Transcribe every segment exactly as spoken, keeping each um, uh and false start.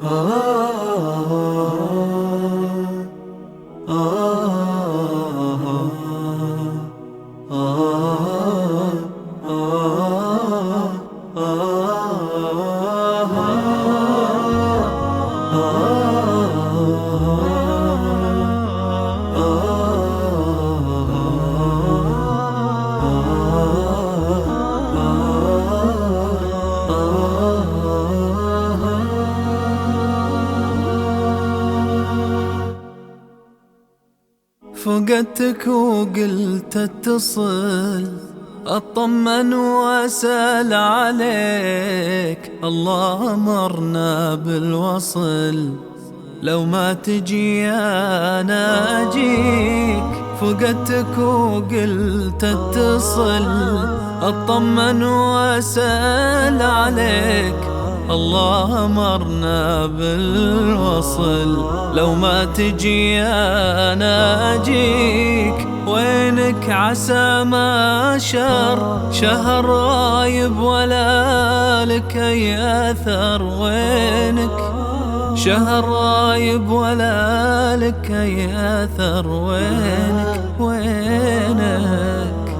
فقدتك وقلت اتصل اطمن واسأل عليك، الله امرنا بالوصل لو ما تجي انا اجيك. فقدتك وقلت اتصل اطمن واسأل عليك، الله امرنا بالوصل لو ما تجي انا اجيك. وينك عسى ما شر شهر رايب ولا لك اي اثر، وينك شهر رايب ولا لك اي اثر، وينك وينك.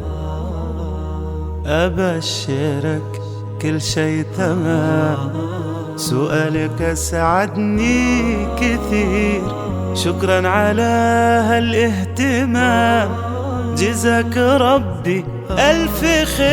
أبشرك كل شي تمام، سؤالك أسعدني كثير، شكرا على هالاهتمام، جزاك ربي ألف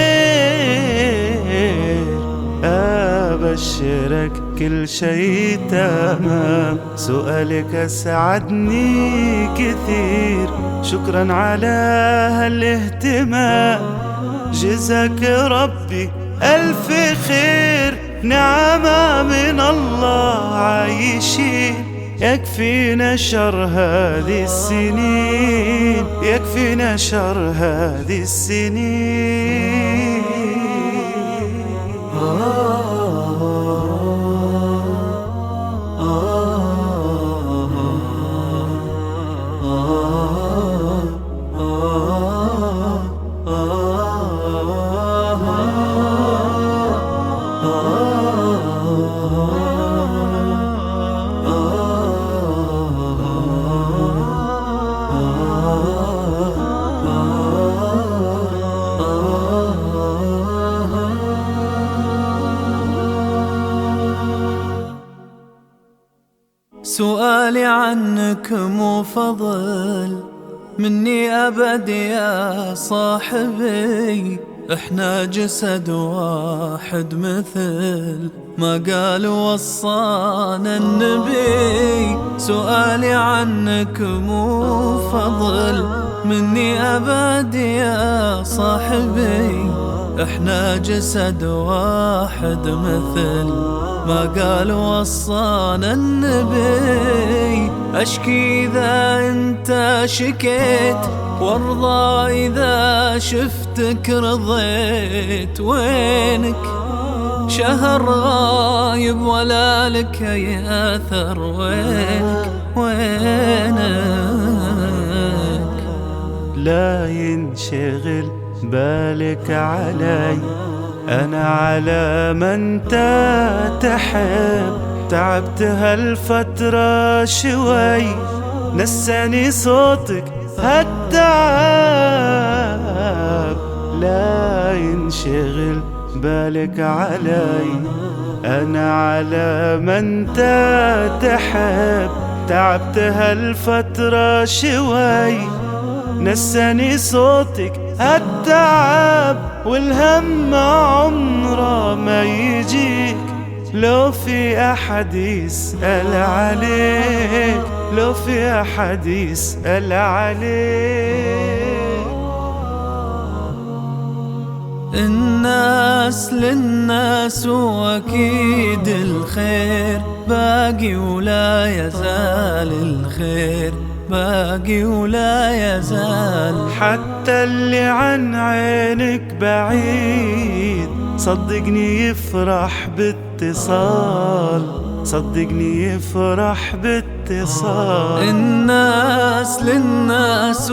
خير. أبشرك كل شي تمام، سؤالك أسعدني كثير، شكرا على هالاهتمام، جزاك ربي ألف خير. نعمة من الله عايشين، يكفينا شر هذه السنين، يكفينا شر هذه السنين. سؤالي عنك مو فضل مني أبد يا صاحبي، احنا جسد واحد مثل ما قال وصانا النبي. سؤالي عنك مو فضل مني أبد يا صاحبي، احنا جسد واحد مثل ما قال وصانا النبي. أشكي إذا أنت شكيت وارضى إذا شفتك رضيت، وينك شهر غايب ولا لك أي أثر، وينك وينك. لا ينشغل بالك علي، أنا على من تحب، تعبت هالفترة شوي، نساني صوتك هالتعب. لا ينشغل بالك علي، أنا على من تحب، تعبت هالفترة شوي، نساني صوتك هالتعب. والهم عمره ما يجيك لو في أحد يسأل عليك، لو في أحد يسأل عليك. الناس للناس وأكيد الخير باقي ولا يزال الخير باقي ولا يزال. حتى اللي عن عينك بعيد صدقني يفرح باتصال، صدقني يفرح باتصال. الناس للناس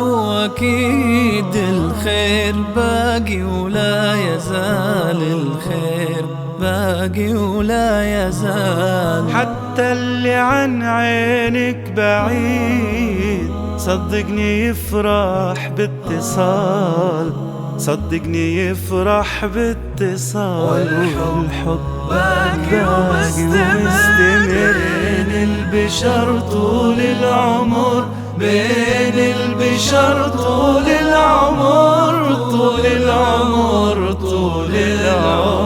وأكيد الخير باقي ولا يزال الخير باقي ولا يزال. حتى اللي عن عينك بعيد صدقني يفرح باتصال، صدقني يفرح باتصال. والحب باقي ومستمر بين البشر طول العمر، بين البشر طول العمر، طول العمر، طول العمر.